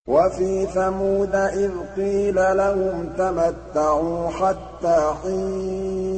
وَفِي ثَمُودَ إِذْ قِيلَ لَهُمْ تَمَتَّعُوا حَتَّىٰ حِينٍ